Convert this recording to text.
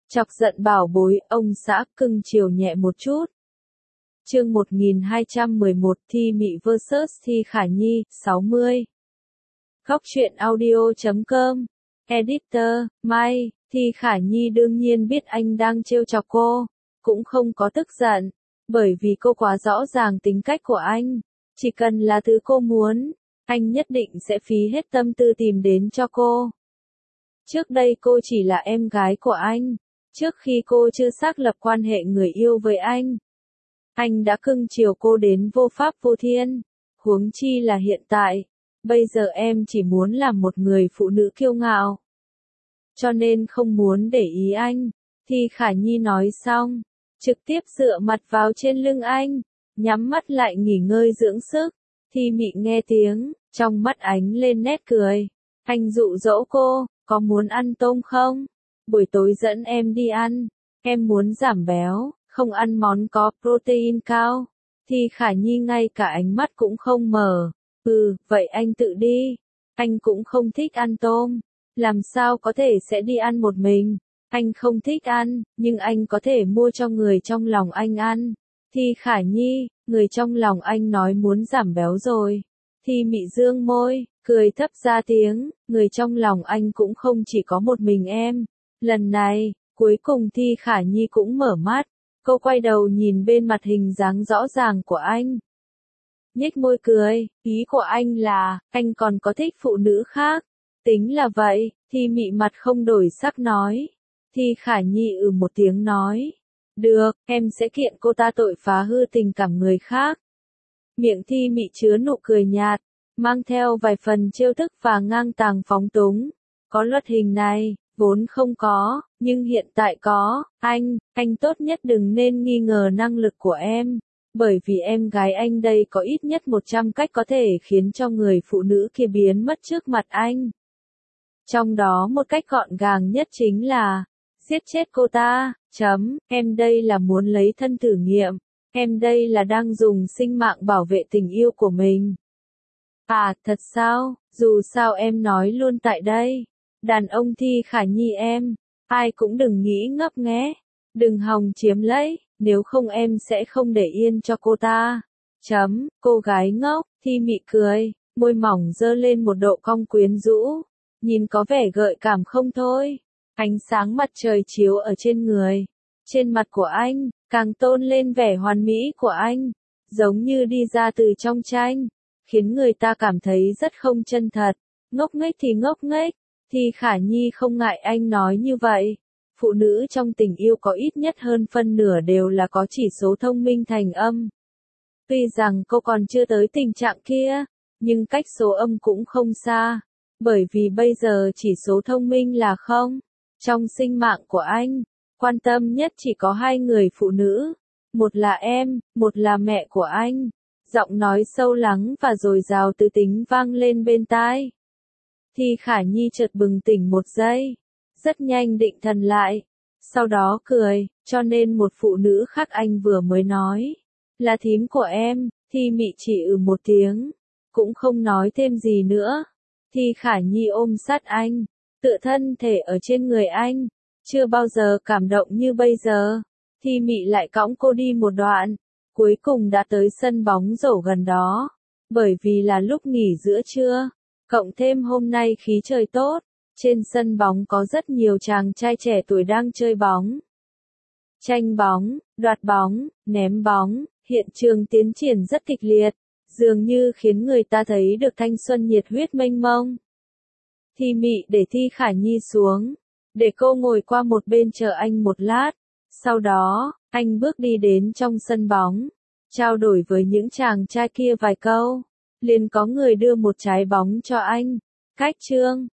Chọc giận bảo bối, ông xã cưng chiều nhẹ một chút. Chương 1211 Thi Mị vs Thi Khả Nhi, 60. Góc truyện audio.com. Editor, Mai. Thi Khả Nhi đương nhiên biết anh đang trêu chọc cô, cũng không có tức giận, bởi vì cô quá rõ ràng tính cách của anh. Chỉ cần là thứ cô muốn, anh nhất định sẽ phí hết tâm tư tìm đến cho cô. Trước đây cô chỉ là em gái của anh, trước khi cô chưa xác lập quan hệ người yêu với anh đã cưng chiều cô đến vô pháp vô thiên, huống chi là hiện tại, bây giờ em chỉ muốn làm một người phụ nữ kiêu ngạo. Cho nên không muốn để ý anh. Thi Khả Nhi nói xong, trực tiếp dựa mặt vào trên lưng anh, nhắm mắt lại nghỉ ngơi dưỡng sức. Thi Mị nghe tiếng, trong mắt ánh lên nét cười. Anh dụ dỗ cô, có muốn ăn tôm không? Buổi tối dẫn em đi ăn, em muốn giảm béo, không ăn món có protein cao. Thi Khả Nhi ngay cả ánh mắt cũng không mở. Vậy anh tự đi, anh cũng không thích ăn tôm. Làm sao có thể sẽ đi ăn một mình? Anh không thích ăn, nhưng anh có thể mua cho người trong lòng anh ăn. Thi Khả Nhi, người trong lòng anh nói muốn giảm béo rồi. Thi Mị dương môi, cười thấp ra tiếng, người trong lòng anh cũng không chỉ có một mình em. Lần này, cuối cùng Thi Khả Nhi cũng mở mắt, cô quay đầu nhìn bên mặt hình dáng rõ ràng của anh. Nhếch môi cười, ý của anh là, anh còn có thích phụ nữ khác. Tính là vậy, Thi Mị mặt không đổi sắc nói. Thi Khả Nhi một tiếng nói. Được, em sẽ kiện cô ta tội phá hư tình cảm người khác. Miệng Thi Mị chứa nụ cười nhạt, mang theo vài phần trêu tức và ngang tàng phóng túng. Có luật hình này, vốn không có, nhưng hiện tại có. Anh tốt nhất đừng nên nghi ngờ năng lực của em. Bởi vì em gái anh đây có ít nhất 100 cách có thể khiến cho người phụ nữ kia biến mất trước mặt anh. Trong đó một cách gọn gàng nhất chính là giết chết cô ta. Em đây là muốn lấy thân thử nghiệm. Em đây là đang dùng sinh mạng bảo vệ tình yêu của mình. À, thật sao? Dù sao em nói luôn tại đây. Đàn ông Thi Khả Nhi em, ai cũng đừng nghĩ ngấp nghé. Đừng hòng chiếm lấy, nếu không em sẽ không để yên cho cô ta. Cô gái ngốc, Thi Mị cười, môi mỏng dơ lên một độ cong quyến rũ. Nhìn có vẻ gợi cảm không thôi. Ánh sáng mặt trời chiếu ở trên người, trên mặt của anh, càng tôn lên vẻ hoàn mỹ của anh, giống như đi ra từ trong tranh, khiến người ta cảm thấy rất không chân thật. Ngốc nghếch thì ngốc nghếch, Thi Khả Nhi không ngại anh nói như vậy. Phụ nữ trong tình yêu có ít nhất hơn phân nửa đều là có chỉ số thông minh thành âm. Tuy rằng cô còn chưa tới tình trạng kia, nhưng cách số âm cũng không xa. Bởi vì bây giờ chỉ số thông minh là không. Trong sinh mạng của anh, quan tâm nhất chỉ có hai người phụ nữ. Một là em, một là mẹ của anh. Giọng nói sâu lắng và dồi dào tư tính vang lên bên tai. Thi Khả Nhi chợt bừng tỉnh một giây. Rất nhanh định thần lại. Sau đó cười, cho nên một phụ nữ khác anh vừa mới nói. Là thím của em. Thi Mị chỉ một tiếng. Cũng không nói thêm gì nữa. Thi Khả Nhi ôm sát anh, tựa thân thể ở trên người anh, chưa bao giờ cảm động như bây giờ. Thi Mị lại cõng cô đi một đoạn, cuối cùng đã tới sân bóng rổ gần đó. Bởi vì là lúc nghỉ giữa trưa, cộng thêm hôm nay khí trời tốt, trên sân bóng có rất nhiều chàng trai trẻ tuổi đang chơi bóng. Tranh bóng, đoạt bóng, ném bóng, hiện trường tiến triển rất kịch liệt. Dường như khiến người ta thấy được thanh xuân nhiệt huyết mênh mông. Thi Mị để Thi Khả Nhi xuống, để cô ngồi qua một bên chờ anh một lát. Sau đó, anh bước đi đến trong sân bóng, trao đổi với những chàng trai kia vài câu. Liền có người đưa một trái bóng cho anh. Cách chương